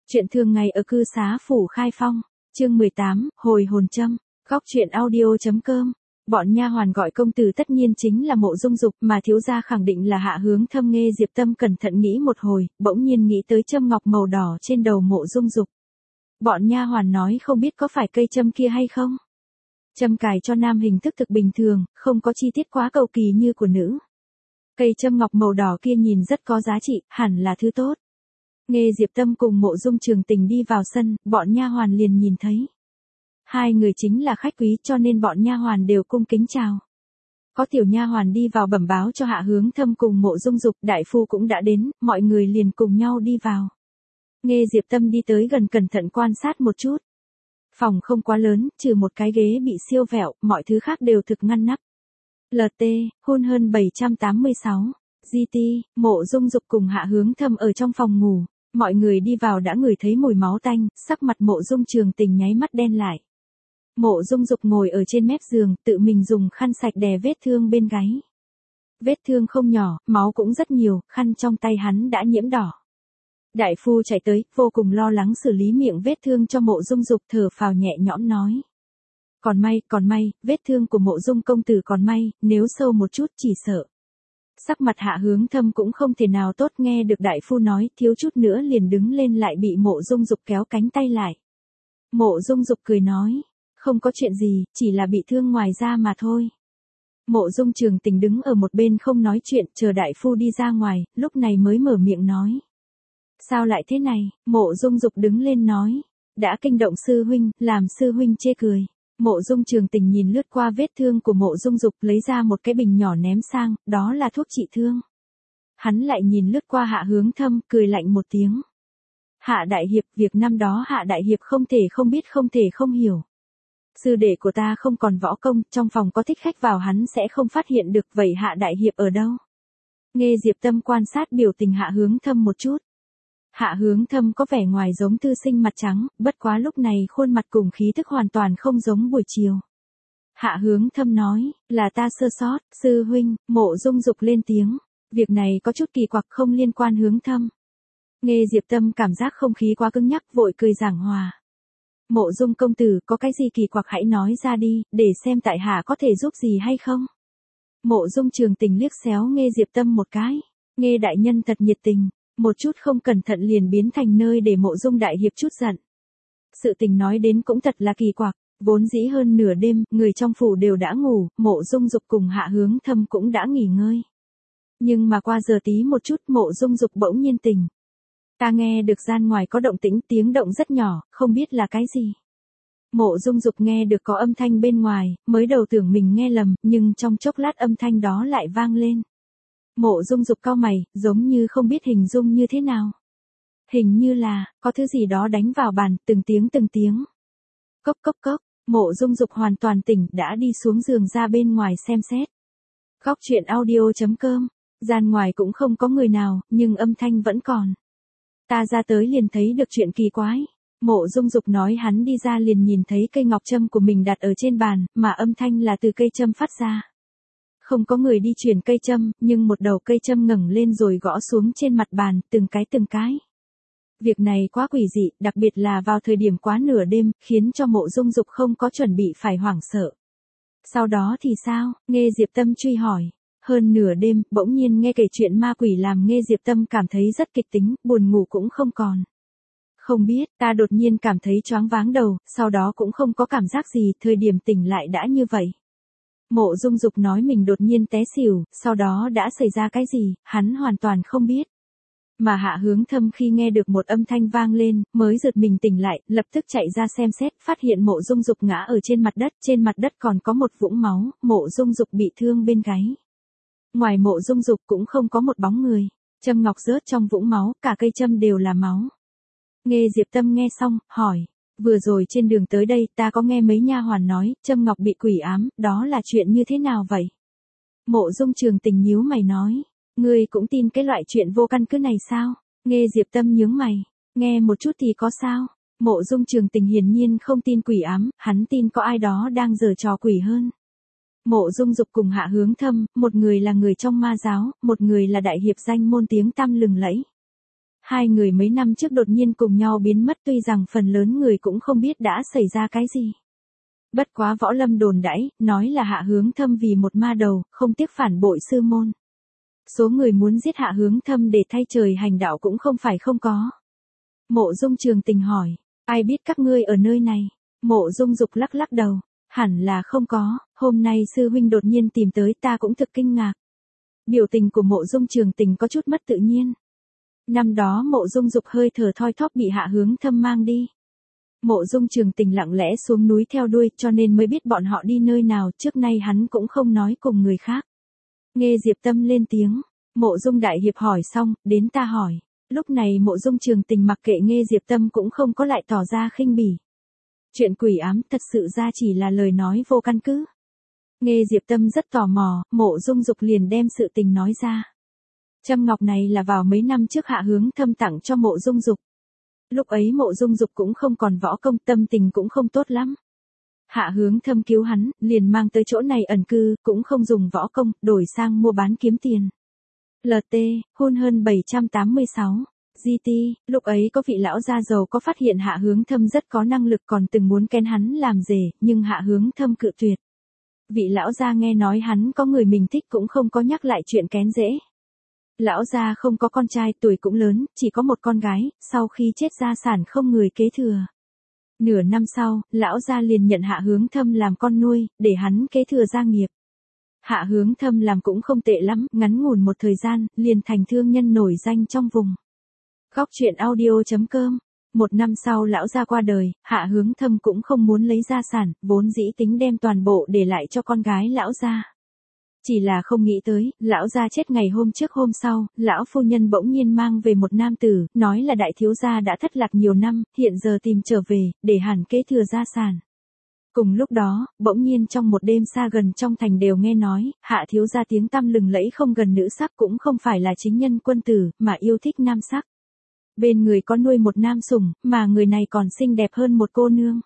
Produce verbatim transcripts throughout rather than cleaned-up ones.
Chuyện thường ngày ở cư xá phủ Khai Phong, chương mười tám, hồi hồn châm, góc chuyện audio.com. Bọn nha hoàn gọi công tử tất nhiên chính là Mộ Dung Dục, mà thiếu gia khẳng định là Hạ Hướng Thâm. Nghe Diệp Tâm cẩn thận nghĩ một hồi, bỗng nhiên nghĩ tới châm ngọc màu đỏ trên đầu Mộ Dung Dục. Bọn nha hoàn nói không biết có phải cây châm kia hay không. Châm cài cho nam hình thức thực bình thường, không có chi tiết quá cầu kỳ như của nữ. Cây châm ngọc màu đỏ kia nhìn rất có giá trị, hẳn là thứ tốt. Nghe Diệp Tâm cùng Mộ Dung Trường Tình đi vào sân, bọn nha hoàn liền nhìn thấy. Hai người chính là khách quý, cho nên bọn nha hoàn đều cung kính chào. Có tiểu nha hoàn đi vào bẩm báo cho Hạ Hướng Thâm cùng Mộ Dung Dục, đại phu cũng đã đến, mọi người liền cùng nhau đi vào. Nghe Diệp Tâm đi tới gần cẩn thận quan sát một chút. Phòng không quá lớn, trừ một cái ghế bị siêu vẹo, mọi thứ khác đều thực ngăn nắp. lờ tê, hôn hơn bảy trăm tám mươi sáu. giê tê, Mộ Dung Dục cùng Hạ Hướng Thâm ở trong phòng ngủ. Mọi người đi vào đã ngửi thấy mùi máu tanh, sắc mặt Mộ Dung Trường Tình nháy mắt đen lại. Mộ Dung Dục ngồi ở trên mép giường, tự mình dùng khăn sạch đè vết thương bên gáy. Vết thương không nhỏ, máu cũng rất nhiều, khăn trong tay hắn đã nhiễm đỏ. Đại phu chạy tới, vô cùng lo lắng xử lý miệng vết thương cho Mộ Dung Dục, thở phào nhẹ nhõm nói. Còn may, còn may, vết thương của Mộ Dung công tử còn may, nếu sâu một chút chỉ sợ. Sắc mặt Hạ Hướng Thâm cũng không thể nào tốt, nghe được đại phu nói, thiếu chút nữa liền đứng lên lại bị Mộ Dung Dục kéo cánh tay lại. Mộ Dung Dục cười nói, không có chuyện gì, chỉ là bị thương ngoài da mà thôi. Mộ Dung Trường Tình đứng ở một bên không nói chuyện, chờ đại phu đi ra ngoài, lúc này mới mở miệng nói. Sao lại thế này? Mộ Dung Dục đứng lên nói, đã kinh động sư huynh, làm sư huynh chê cười. Mộ Dung Trường Tình nhìn lướt qua vết thương của Mộ Dung Dục, lấy ra một cái bình nhỏ ném sang, đó là thuốc trị thương. Hắn lại nhìn lướt qua Hạ Hướng Thâm, cười lạnh một tiếng. Hạ đại hiệp, việc năm đó Hạ đại hiệp không thể không biết, không thể không hiểu. Sư đệ của ta không còn võ công, trong phòng có thích khách vào hắn sẽ không phát hiện được, vậy Hạ đại hiệp ở đâu? Nghe Diệp Tâm quan sát biểu tình Hạ Hướng Thâm một chút. Hạ Hướng Thâm có vẻ ngoài giống thư sinh mặt trắng, bất quá lúc này khuôn mặt cùng khí thức hoàn toàn không giống buổi chiều. Hạ Hướng Thâm nói, là ta sơ sót, sư huynh. Mộ Dung Dục lên tiếng, việc này có chút kỳ quặc, không liên quan Hướng Thâm. Nghe Diệp Tâm cảm giác không khí quá cứng nhắc, vội cười giảng hòa. Mộ Dung công tử, có cái gì kỳ quặc hãy nói ra đi, để xem tại hạ có thể giúp gì hay không. Mộ Dung Trường Tình liếc xéo Nghe Diệp Tâm một cái, Nghe đại nhân thật nhiệt tình. Một chút không cẩn thận liền biến thành nơi để Mộ Dung đại hiệp chút giận. Sự tình nói đến cũng thật là kỳ quặc, vốn dĩ hơn nửa đêm, người trong phủ đều đã ngủ, Mộ Dung Dục cùng Hạ Hướng Thâm cũng đã nghỉ ngơi. Nhưng mà qua giờ tí một chút, Mộ Dung Dục bỗng nhiên tỉnh. Ta nghe được gian ngoài có động tĩnh, tiếng động rất nhỏ, không biết là cái gì. Mộ Dung Dục nghe được có âm thanh bên ngoài, mới đầu tưởng mình nghe lầm, nhưng trong chốc lát âm thanh đó lại vang lên. Mộ Dung Dục cau mày, giống như không biết hình dung như thế nào. Hình như là, có thứ gì đó đánh vào bàn, từng tiếng từng tiếng. Cốc cốc cốc, Mộ Dung Dục hoàn toàn tỉnh, đã đi xuống giường ra bên ngoài xem xét. Góc chuyện audio.com, gian ngoài cũng không có người nào, nhưng âm thanh vẫn còn. Ta ra tới liền thấy được chuyện kỳ quái. Mộ Dung Dục nói hắn đi ra liền nhìn thấy cây ngọc châm của mình đặt ở trên bàn, mà âm thanh là từ cây châm phát ra. Không có người đi chuyển cây châm, nhưng một đầu cây châm ngẩng lên rồi gõ xuống trên mặt bàn, từng cái từng cái. Việc này quá quỷ dị, đặc biệt là vào thời điểm quá nửa đêm, khiến cho Mộ Dung Dục không có chuẩn bị phải hoảng sợ. Sau đó thì sao? Nghe Diệp Tâm truy hỏi. Hơn nửa đêm, bỗng nhiên nghe kể chuyện ma quỷ làm Nghe Diệp Tâm cảm thấy rất kịch tính, buồn ngủ cũng không còn. Không biết, ta đột nhiên cảm thấy choáng váng đầu, sau đó cũng không có cảm giác gì, thời điểm tỉnh lại đã như vậy. Mộ Dung Dục nói mình đột nhiên té xỉu, sau đó đã xảy ra cái gì, hắn hoàn toàn không biết. Mà Hạ Hướng Thâm khi nghe được một âm thanh vang lên, mới giật mình tỉnh lại, lập tức chạy ra xem xét, phát hiện Mộ Dung Dục ngã ở trên mặt đất, trên mặt đất còn có một vũng máu, Mộ Dung Dục bị thương bên gáy. Ngoài Mộ Dung Dục cũng không có một bóng người, châm ngọc rớt trong vũng máu, cả cây châm đều là máu. Nghe Diệp Tâm nghe xong, hỏi. Vừa rồi trên đường tới đây ta có nghe mấy nha hoàn nói, châm ngọc bị quỷ ám, đó là chuyện như thế nào vậy? Mộ Dung Trường Tình nhíu mày nói, ngươi cũng tin cái loại chuyện vô căn cứ này sao? Nghe Diệp Tâm nhướng mày, nghe một chút thì có sao? Mộ Dung Trường Tình hiển nhiên không tin quỷ ám, hắn tin có ai đó đang giở trò quỷ hơn. Mộ Dung Dục cùng Hạ Hướng Thâm, một người là người trong ma giáo, một người là đại hiệp danh môn tiếng tăm lừng lẫy. Hai người mấy năm trước đột nhiên cùng nhau biến mất, tuy rằng phần lớn người cũng không biết đã xảy ra cái gì. Bất quá võ lâm đồn đãi, nói là Hạ Hướng Thâm vì một ma đầu, không tiếc phản bội sư môn. Số người muốn giết Hạ Hướng Thâm để thay trời hành đạo cũng không phải không có. Mộ Dung Trường Tình hỏi, ai biết các ngươi ở nơi này? Mộ Dung Dục lắc lắc đầu, hẳn là không có, hôm nay sư huynh đột nhiên tìm tới ta cũng thực kinh ngạc. Biểu tình của Mộ Dung Trường Tình có chút mất tự nhiên. Năm đó Mộ Dung Dục hơi thở thoi thóp bị Hạ Hướng Thâm mang đi. Mộ Dung Trường Tình lặng lẽ xuống núi theo đuôi cho nên mới biết bọn họ đi nơi nào, trước nay hắn cũng không nói cùng người khác. Nghe Diệp Tâm lên tiếng, Mộ Dung Đại Hiệp hỏi xong, đến ta hỏi. Lúc này Mộ Dung Trường Tình mặc kệ Nghe Diệp Tâm cũng không có lại tỏ ra khinh bỉ. Chuyện quỷ ám thật sự ra chỉ là lời nói vô căn cứ. Nghe Diệp Tâm rất tò mò, Mộ Dung Dục liền đem sự tình nói ra. Châm ngọc này là vào mấy năm trước Hạ Hướng Thâm tặng cho Mộ Dung Dục. Lúc ấy Mộ Dung Dục cũng không còn võ công, tâm tình cũng không tốt lắm. Hạ Hướng Thâm cứu hắn, liền mang tới chỗ này ẩn cư, cũng không dùng võ công, đổi sang mua bán kiếm tiền. lờ tê, hun hơn bảy trăm tám mươi sáu. giê tê, lúc ấy có vị lão gia giàu có phát hiện Hạ Hướng Thâm rất có năng lực, còn từng muốn kén hắn làm rể, nhưng Hạ Hướng Thâm cự tuyệt. Vị lão gia nghe nói hắn có người mình thích cũng không có nhắc lại chuyện kén rễ. Lão gia không có con trai, tuổi cũng lớn, chỉ có một con gái, sau khi chết gia sản không người kế thừa. Nửa năm sau, lão gia liền nhận Hạ Hướng Thâm làm con nuôi, để hắn kế thừa gia nghiệp. Hạ Hướng Thâm làm cũng không tệ lắm, ngắn ngủn một thời gian, liền thành thương nhân nổi danh trong vùng. Góc truyện audio chấm com. Một năm sau lão gia qua đời, Hạ Hướng Thâm cũng không muốn lấy gia sản, vốn dĩ tính đem toàn bộ để lại cho con gái lão gia. Chỉ là không nghĩ tới, lão gia chết ngày hôm trước hôm sau, lão phu nhân bỗng nhiên mang về một nam tử, nói là đại thiếu gia đã thất lạc nhiều năm, hiện giờ tìm trở về, để hẳn kế thừa gia sản. Cùng lúc đó, bỗng nhiên trong một đêm xa gần trong thành đều nghe nói, Hạ thiếu gia tiếng tăm lừng lẫy không gần nữ sắc, cũng không phải là chính nhân quân tử, mà yêu thích nam sắc. Bên người có nuôi một nam sủng, mà người này còn xinh đẹp hơn một cô nương.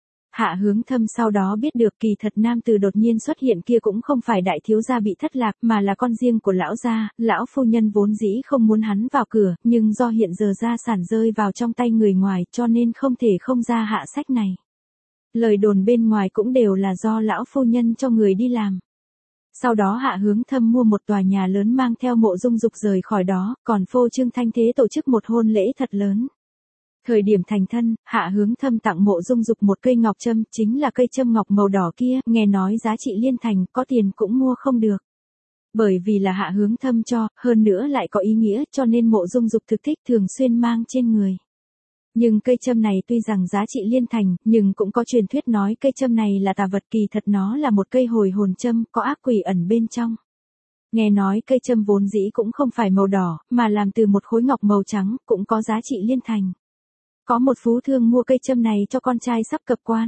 Hạ Hướng Thâm sau đó biết được kỳ thật nam tử đột nhiên xuất hiện kia cũng không phải đại thiếu gia bị thất lạc, mà là con riêng của lão gia. Lão phu nhân vốn dĩ không muốn hắn vào cửa, nhưng do hiện giờ gia sản rơi vào trong tay người ngoài cho nên không thể không ra hạ sách này. Lời đồn bên ngoài cũng đều là do lão phu nhân cho người đi làm. Sau đó Hạ Hướng Thâm mua một tòa nhà lớn mang theo Mộ Dung Dục rời khỏi đó, còn phô trương thanh thế tổ chức một hôn lễ thật lớn. Thời điểm thành thân, Hạ Hướng Thâm tặng Mộ Dung Dục một cây ngọc châm, chính là cây châm ngọc màu đỏ kia, nghe nói giá trị liên thành, có tiền cũng mua không được. Bởi vì là Hạ Hướng Thâm cho, hơn nữa lại có ý nghĩa, cho nên Mộ Dung Dục thực thích thường xuyên mang trên người. Nhưng cây châm này tuy rằng giá trị liên thành, nhưng cũng có truyền thuyết nói cây châm này là tà vật, kỳ thật nó là một cây hồi hồn châm, có ác quỷ ẩn bên trong. Nghe nói cây châm vốn dĩ cũng không phải màu đỏ, mà làm từ một khối ngọc màu trắng, cũng có giá trị liên thành. Có một phú thương mua cây châm này cho con trai sắp cập quan.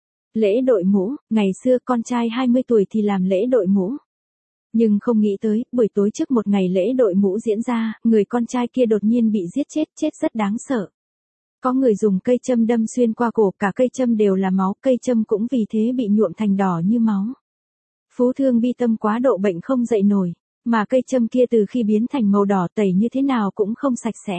Lễ đội mũ, ngày xưa con trai hai mươi tuổi thì làm lễ đội mũ. Nhưng không nghĩ tới, buổi tối trước một ngày lễ đội mũ diễn ra, người con trai kia đột nhiên bị giết chết, chết rất đáng sợ. Có người dùng cây châm đâm xuyên qua cổ, cả cây châm đều là máu, cây châm cũng vì thế bị nhuộm thành đỏ như máu. Phú thương bi tâm quá độ bệnh không dậy nổi, mà cây châm kia từ khi biến thành màu đỏ tẩy như thế nào cũng không sạch sẽ.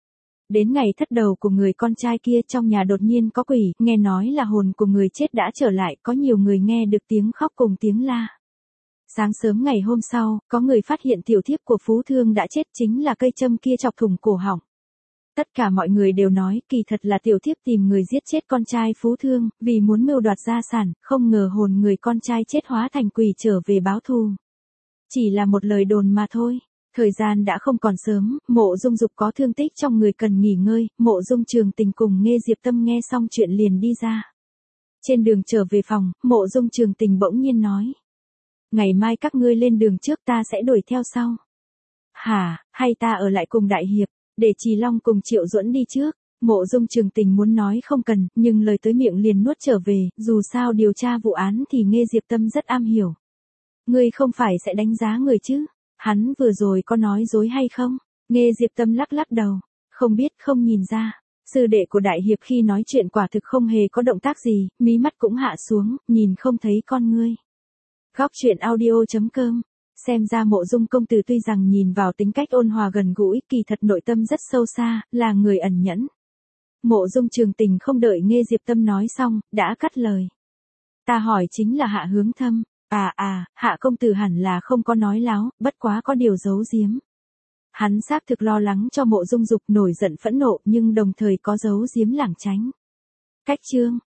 Đến ngày thất đầu của người con trai kia trong nhà đột nhiên có quỷ, nghe nói là hồn của người chết đã trở lại, có nhiều người nghe được tiếng khóc cùng tiếng la. Sáng sớm ngày hôm sau, có người phát hiện tiểu thiếp của phú thương đã chết, chính là cây châm kia chọc thủng cổ họng. Tất cả mọi người đều nói, kỳ thật là tiểu thiếp tìm người giết chết con trai phú thương, vì muốn mưu đoạt gia sản, không ngờ hồn người con trai chết hóa thành quỷ trở về báo thù. Chỉ là một lời đồn mà thôi. Thời gian đã không còn sớm, Mộ Dung Dục có thương tích trong người cần nghỉ ngơi, Mộ Dung Trường Tình cùng Nghe Diệp Tâm nghe xong chuyện liền đi ra. Trên đường trở về phòng, Mộ Dung Trường Tình bỗng nhiên nói. Ngày mai các ngươi lên đường trước, ta sẽ đuổi theo sau. Hả, hay ta ở lại cùng Đại Hiệp, để Trì Long cùng Triệu Duẫn đi trước. Mộ Dung Trường Tình muốn nói không cần, nhưng lời tới miệng liền nuốt trở về, dù sao điều tra vụ án thì Nghe Diệp Tâm rất am hiểu. Ngươi không phải sẽ đánh giá người chứ? Hắn vừa rồi có nói dối hay không? Nghe Diệp Tâm lắc lắc đầu. Không biết, không nhìn ra. Sư đệ của Đại Hiệp khi nói chuyện quả thực không hề có động tác gì, mí mắt cũng hạ xuống, nhìn không thấy con ngươi. Góc truyện audio chấm com Xem ra Mộ Dung công tử tuy rằng nhìn vào tính cách ôn hòa gần gũi, kỳ thật nội tâm rất sâu xa, là người ẩn nhẫn. Mộ Dung Trường Tình không đợi Nghê Diệp Tâm nói xong, đã cắt lời. Ta hỏi chính là Hạ Hướng Thâm. À à, Hạ công tử hẳn là không có nói láo, bất quá có điều giấu giếm. Hắn xác thực lo lắng cho Mộ Dung Dục nổi giận phẫn nộ nhưng đồng thời có giấu giếm lảng tránh. Cách chương,